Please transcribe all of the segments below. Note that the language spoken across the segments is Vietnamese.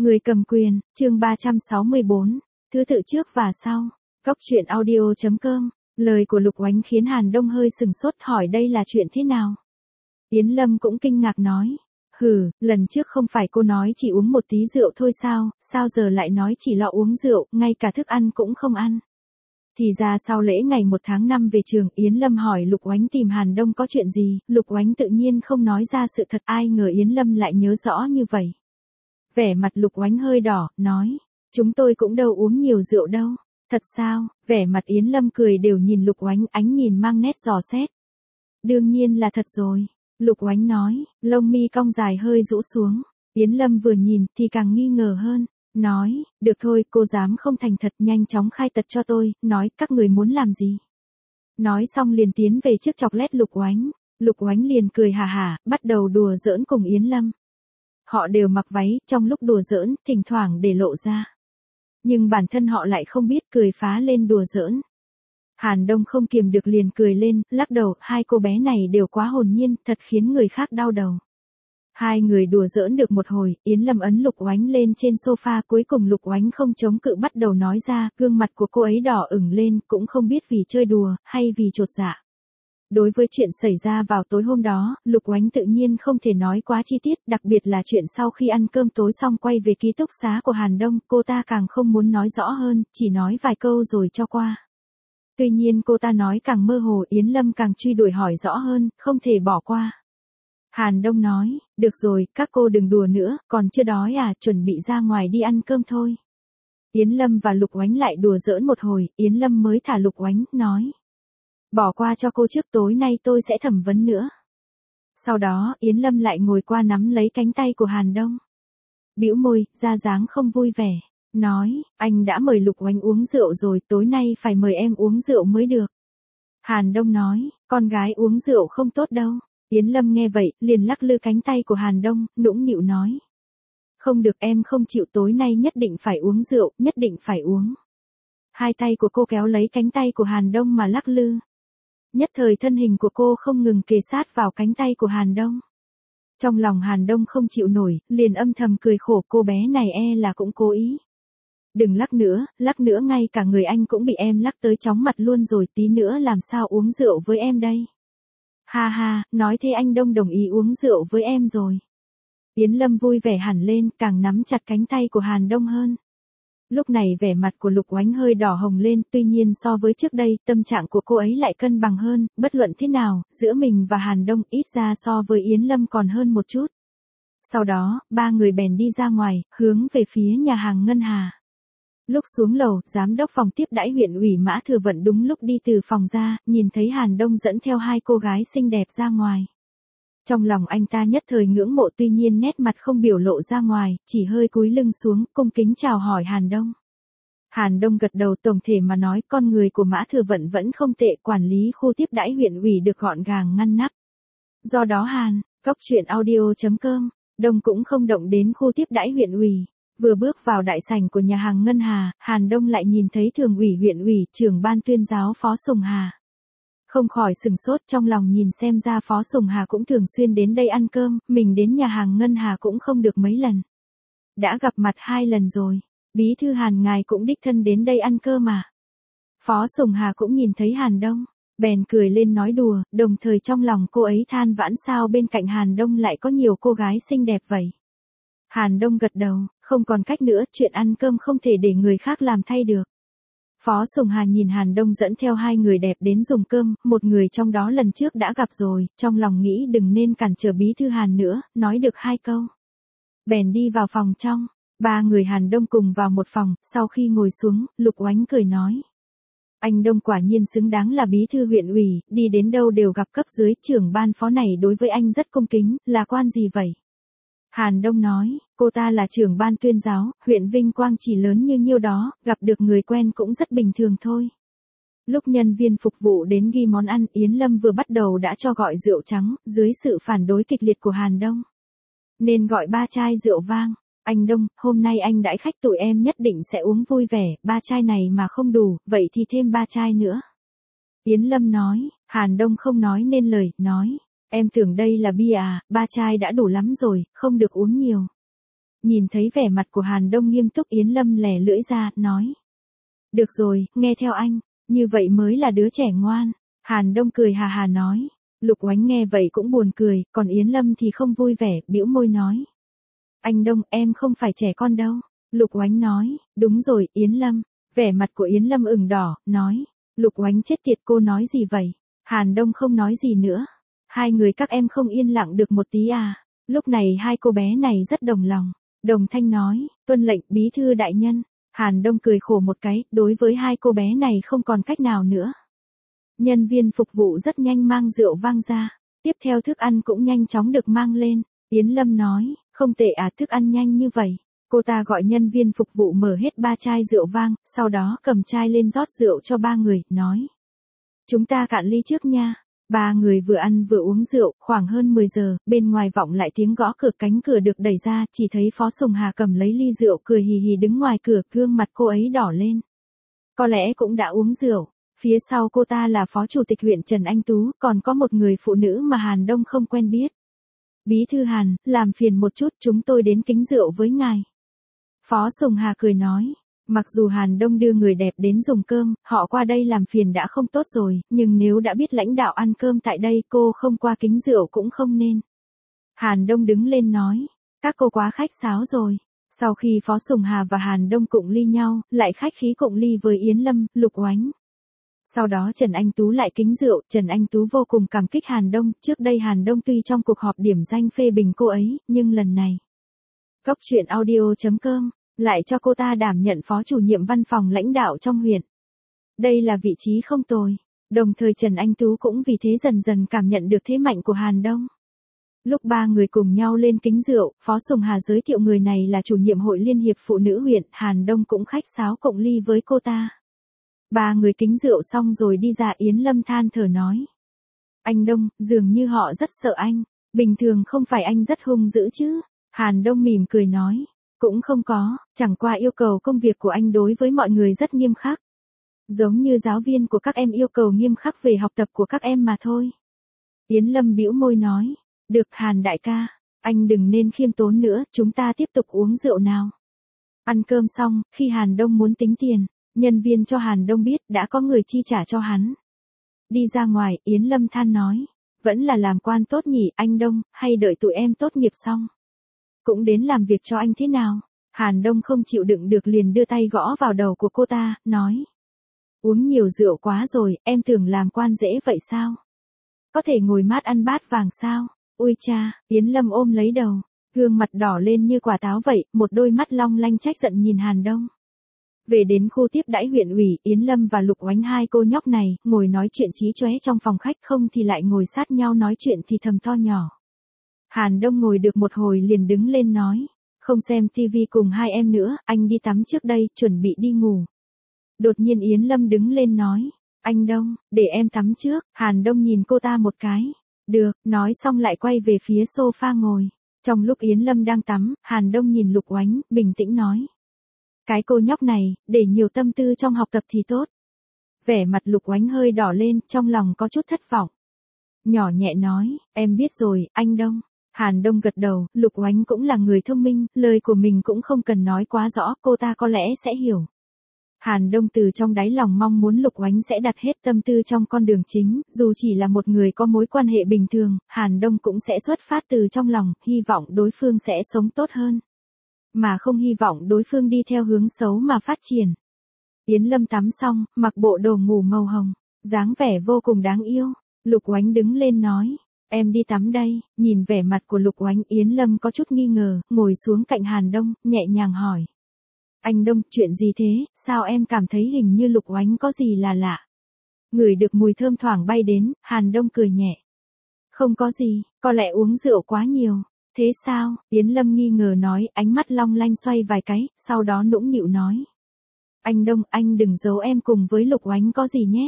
Người cầm quyền, chương 364, thứ tự trước và sau. Góc truyện audio.com, lời của Lục Oánh khiến Hàn Đông hơi sừng sốt hỏi đây là chuyện thế nào. Yến Lâm cũng kinh ngạc nói, lần trước không phải cô nói chỉ uống một tí rượu thôi sao giờ lại nói chỉ lo uống rượu, ngay cả thức ăn cũng không ăn. Thì ra sau lễ ngày 1 tháng 5 về trường, Yến Lâm hỏi Lục Oánh tìm Hàn Đông có chuyện gì, Lục Oánh tự nhiên không nói ra sự thật, ai ngờ Yến Lâm lại nhớ rõ như vậy. Vẻ mặt Lục Oánh hơi đỏ, nói, chúng tôi cũng đâu uống nhiều rượu đâu. Thật sao? Vẻ mặt Yến Lâm cười đều nhìn Lục Oánh, ánh nhìn mang nét dò xét. Đương nhiên là thật rồi. Lục Oánh nói, lông mi cong dài hơi rũ xuống. Yến Lâm vừa nhìn thì càng nghi ngờ hơn. Nói, được thôi, cô dám không thành thật, nhanh chóng khai tật cho tôi, nói các người muốn làm gì. Nói xong liền tiến về trước chọc lét Lục Oánh. Lục Oánh liền cười hà hả, bắt đầu đùa giỡn cùng Yến Lâm. Họ đều mặc váy, trong lúc đùa giỡn, thỉnh thoảng để lộ ra. Nhưng bản thân họ lại không biết, cười phá lên đùa giỡn. Hàn Đông không kiềm được liền cười lên, lắc đầu, hai cô bé này đều quá hồn nhiên, thật khiến người khác đau đầu. Hai người đùa giỡn được một hồi, Yến Lâm ấn Lục Oánh lên trên sofa, cuối cùng Lục Oánh không chống cự bắt đầu nói ra, gương mặt của cô ấy đỏ ửng lên, cũng không biết vì chơi đùa, hay vì chột dạ. Đối với chuyện xảy ra vào tối hôm đó, Lục Oánh tự nhiên không thể nói quá chi tiết, đặc biệt là chuyện sau khi ăn cơm tối xong quay về ký túc xá của Hàn Đông, cô ta càng không muốn nói rõ hơn, chỉ nói vài câu rồi cho qua. Tuy nhiên cô ta nói càng mơ hồ, Yến Lâm càng truy đuổi hỏi rõ hơn, không thể bỏ qua. Hàn Đông nói, được rồi, các cô đừng đùa nữa, còn chưa đói à, chuẩn bị ra ngoài đi ăn cơm thôi. Yến Lâm và Lục Oánh lại đùa giỡn một hồi, Yến Lâm mới thả Lục Oánh, nói. Bỏ qua cho cô trước, tối nay tôi sẽ thẩm vấn nữa. Sau đó, Yến Lâm lại ngồi qua nắm lấy cánh tay của Hàn Đông. Bĩu môi, ra dáng không vui vẻ. Nói, anh đã mời Lục Oánh uống rượu rồi, tối nay phải mời em uống rượu mới được. Hàn Đông nói, con gái uống rượu không tốt đâu. Yến Lâm nghe vậy, liền lắc lư cánh tay của Hàn Đông, nũng nịu nói. Không được, em không chịu, tối nay nhất định phải uống rượu, nhất định phải uống. Hai tay của cô kéo lấy cánh tay của Hàn Đông mà lắc lư. Nhất thời thân hình của cô không ngừng kề sát vào cánh tay của Hàn Đông. Trong lòng Hàn Đông không chịu nổi, liền âm thầm cười khổ, cô bé này là cũng cố ý. Đừng lắc nữa ngay cả người anh cũng bị em lắc tới chóng mặt luôn rồi, tí nữa làm sao uống rượu với em đây. Ha ha, nói thế anh Đông đồng ý uống rượu với em rồi. Yến Lâm vui vẻ hẳn lên, càng nắm chặt cánh tay của Hàn Đông hơn. Lúc này vẻ mặt của Lục Oánh hơi đỏ hồng lên, tuy nhiên so với trước đây, tâm trạng của cô ấy lại cân bằng hơn, bất luận thế nào, giữa mình và Hàn Đông ít ra so với Yến Lâm còn hơn một chút. Sau đó, ba người bèn đi ra ngoài, hướng về phía nhà hàng Ngân Hà. Lúc xuống lầu, giám đốc phòng tiếp đãi huyện ủy Mã Thừa Vận đúng lúc đi từ phòng ra, nhìn thấy Hàn Đông dẫn theo hai cô gái xinh đẹp ra ngoài. Trong lòng anh ta nhất thời ngưỡng mộ, tuy nhiên nét mặt không biểu lộ ra ngoài, chỉ hơi cúi lưng xuống, cung kính chào hỏi Hàn Đông. Hàn Đông gật đầu, tổng thể mà nói con người của Mã Thừa Vận vẫn không tệ, quản lý khu tiếp đãi huyện ủy được gọn gàng ngăn nắp. Do đó góc truyện audio.com, Đông cũng không động đến khu tiếp đãi huyện ủy. Vừa bước vào đại sảnh của nhà hàng Ngân Hà, Hàn Đông lại nhìn thấy thường ủy huyện ủy, trưởng ban tuyên giáo Phó Sùng Hà. Không khỏi sừng sốt, trong lòng nhìn xem ra Phó Sùng Hà cũng thường xuyên đến đây ăn cơm, mình đến nhà hàng Ngân Hà cũng không được mấy lần. Đã gặp mặt 2 lần rồi, bí thư Hàn ngài cũng đích thân đến đây ăn cơm mà. Phó Sùng Hà cũng nhìn thấy Hàn Đông, bèn cười lên nói đùa, đồng thời trong lòng cô ấy than vãn sao bên cạnh Hàn Đông lại có nhiều cô gái xinh đẹp vậy. Hàn Đông gật đầu, không còn cách nữa, chuyện ăn cơm không thể để người khác làm thay được. Phó Sùng Hà nhìn Hàn Đông dẫn theo hai người đẹp đến dùng cơm, một người trong đó lần trước đã gặp rồi, trong lòng nghĩ đừng nên cản trở bí thư Hàn nữa, nói được 2 câu. Bèn đi vào phòng trong, ba người Hàn Đông cùng vào một phòng, sau khi ngồi xuống, Lục Oánh cười nói. Anh Đông quả nhiên xứng đáng là bí thư huyện ủy, đi đến đâu đều gặp cấp dưới, trưởng ban phó này đối với anh rất cung kính, là quan gì vậy? Hàn Đông nói, cô ta là trưởng ban tuyên giáo, huyện Vinh Quang chỉ lớn như nhiêu đó, gặp được người quen cũng rất bình thường thôi. Lúc nhân viên phục vụ đến ghi món ăn, Yến Lâm vừa bắt đầu đã cho gọi rượu trắng, dưới sự phản đối kịch liệt của Hàn Đông. Nên gọi 3 chai rượu vang. Anh Đông, hôm nay anh đãi khách tụi em nhất định sẽ uống vui vẻ, 3 chai này mà không đủ, vậy thì thêm 3 chai nữa. Yến Lâm nói, Hàn Đông không nói nên lời, nói. Em tưởng đây là bia à, 3 chai đã đủ lắm rồi, không được uống nhiều. Nhìn thấy vẻ mặt của Hàn Đông nghiêm túc, Yến Lâm lẻ lưỡi ra, nói. Được rồi, nghe theo anh, như vậy mới là đứa trẻ ngoan. Hàn Đông cười hà hà nói. Lục Oánh nghe vậy cũng buồn cười, còn Yến Lâm thì không vui vẻ, bĩu môi nói. Anh Đông, em không phải trẻ con đâu. Lục Oánh nói, đúng rồi, Yến Lâm. Vẻ mặt của Yến Lâm ửng đỏ, nói. Lục Oánh chết tiệt, cô nói gì vậy? Hàn Đông không nói gì nữa. Hai người các em không yên lặng được một tí à? Lúc này hai cô bé này rất đồng lòng. Đồng thanh nói, tuân lệnh bí thư đại nhân. Hàn Đông cười khổ một cái, đối với hai cô bé này không còn cách nào nữa. Nhân viên phục vụ rất nhanh mang rượu vang ra. Tiếp theo thức ăn cũng nhanh chóng được mang lên. Yến Lâm nói, không tệ à, thức ăn nhanh như vậy. Cô ta gọi nhân viên phục vụ mở hết 3 chai rượu vang, sau đó cầm chai lên rót rượu cho 3 người, nói. Chúng ta cạn ly trước nha. 3 người vừa ăn vừa uống rượu, khoảng hơn 10 giờ, bên ngoài vọng lại tiếng gõ cửa, cánh cửa được đẩy ra, chỉ thấy Phó Sùng Hà cầm lấy ly rượu cười hì hì đứng ngoài cửa, gương mặt cô ấy đỏ lên. Có lẽ cũng đã uống rượu. Phía sau cô ta là Phó Chủ tịch huyện Trần Anh Tú, còn có một người phụ nữ mà Hàn Đông không quen biết. Bí thư Hàn, làm phiền một chút, chúng tôi đến kính rượu với ngài. Phó Sùng Hà cười nói. Mặc dù Hàn Đông đưa người đẹp đến dùng cơm, họ qua đây làm phiền đã không tốt rồi, nhưng nếu đã biết lãnh đạo ăn cơm tại đây, cô không qua kính rượu cũng không nên. Hàn Đông đứng lên nói, các cô quá khách sáo rồi. Sau khi Phó Sùng Hà và Hàn Đông cụng ly nhau, lại khách khí cụng ly với Yến Lâm, Lục Oánh. Sau đó Trần Anh Tú lại kính rượu, Trần Anh Tú vô cùng cảm kích Hàn Đông, trước đây Hàn Đông tuy trong cuộc họp điểm danh phê bình cô ấy, nhưng lần này. Góc truyện audio.com lại cho cô ta đảm nhận phó chủ nhiệm văn phòng lãnh đạo trong huyện. Đây là vị trí không tồi. Đồng thời Trần Anh Tú cũng vì thế dần dần cảm nhận được thế mạnh của Hàn Đông. Lúc 3 người cùng nhau lên kính rượu, Phó Sùng Hà giới thiệu người này là chủ nhiệm hội liên hiệp phụ nữ huyện, Hàn Đông cũng khách sáo cộng ly với cô ta. 3 người kính rượu xong rồi đi ra, Yến Lâm than thở nói. Anh Đông, dường như họ rất sợ anh, bình thường không phải anh rất hung dữ chứ? Hàn Đông mỉm cười nói. Cũng không có, chẳng qua yêu cầu công việc của anh đối với mọi người rất nghiêm khắc. Giống như giáo viên của các em yêu cầu nghiêm khắc về học tập của các em mà thôi. Yến Lâm bĩu môi nói, được Hàn đại ca, anh đừng nên khiêm tốn nữa, chúng ta tiếp tục uống rượu nào. Ăn cơm xong, khi Hàn Đông muốn tính tiền, nhân viên cho Hàn Đông biết đã có người chi trả cho hắn. Đi ra ngoài, Yến Lâm than nói, vẫn là làm quan tốt nhỉ anh Đông, hay đợi tụi em tốt nghiệp xong. Cũng đến làm việc cho anh thế nào? Hàn Đông không chịu đựng được liền đưa tay gõ vào đầu của cô ta, nói. Uống nhiều rượu quá rồi, em tưởng làm quan dễ vậy sao? Có thể ngồi mát ăn bát vàng sao? Ui cha, Yến Lâm ôm lấy đầu, gương mặt đỏ lên như quả táo vậy, một đôi mắt long lanh trách giận nhìn Hàn Đông. Về đến khu tiếp đãi huyện ủy, Yến Lâm và Lục Oánh hai cô nhóc này, ngồi nói chuyện chí chóe trong phòng khách, không thì lại ngồi sát nhau nói chuyện thì thầm to nhỏ. Hàn Đông ngồi được một hồi liền đứng lên nói, không xem tivi cùng hai em nữa, anh đi tắm trước đây, chuẩn bị đi ngủ. Đột nhiên Yến Lâm đứng lên nói, anh Đông, để em tắm trước. Hàn Đông nhìn cô ta một cái, được, nói xong lại quay về phía sofa ngồi. Trong lúc Yến Lâm đang tắm, Hàn Đông nhìn Lục Oánh, bình tĩnh nói. Cái cô nhóc này, để nhiều tâm tư trong học tập thì tốt. Vẻ mặt Lục Oánh hơi đỏ lên, trong lòng có chút thất vọng. Nhỏ nhẹ nói, em biết rồi, anh Đông. Hàn Đông gật đầu, Lục Oánh cũng là người thông minh, lời của mình cũng không cần nói quá rõ, cô ta có lẽ sẽ hiểu. Hàn Đông từ trong đáy lòng mong muốn Lục Oánh sẽ đặt hết tâm tư trong con đường chính, dù chỉ là một người có mối quan hệ bình thường, Hàn Đông cũng sẽ xuất phát từ trong lòng, hy vọng đối phương sẽ sống tốt hơn. Mà không hy vọng đối phương đi theo hướng xấu mà phát triển. Yến Lâm tắm xong, mặc bộ đồ ngủ màu hồng, dáng vẻ vô cùng đáng yêu. Lục Oánh đứng lên nói, em đi tắm đây. Nhìn vẻ mặt của Lục Oánh, Yến Lâm có chút nghi ngờ, ngồi xuống cạnh Hàn Đông, nhẹ nhàng hỏi. Anh Đông, chuyện gì thế, sao em cảm thấy hình như Lục Oánh có gì là lạ? Ngửi được mùi thơm thoảng bay đến, Hàn Đông cười nhẹ. Không có gì, có lẽ uống rượu quá nhiều. Thế sao? Yến Lâm nghi ngờ nói, ánh mắt long lanh xoay vài cái, sau đó nũng nịu nói. Anh Đông, anh đừng giấu em cùng với Lục Oánh có gì nhé.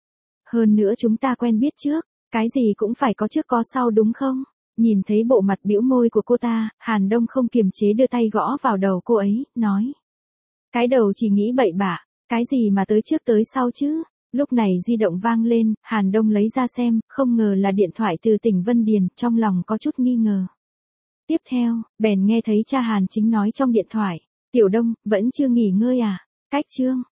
Hơn nữa chúng ta quen biết trước, cái gì cũng phải có trước có sau đúng không? Nhìn thấy bộ mặt bĩu môi của cô ta, Hàn Đông không kiềm chế đưa tay gõ vào đầu cô ấy, nói. Cái đầu chỉ nghĩ bậy bạ, cái gì mà tới trước tới sau chứ? Lúc này di động vang lên, Hàn Đông lấy ra xem, không ngờ là điện thoại từ tỉnh Vân Điền, trong lòng có chút nghi ngờ. Tiếp theo, bèn nghe thấy cha Hàn Chính nói trong điện thoại, Tiểu Đông, vẫn chưa nghỉ ngơi à? Cách chương.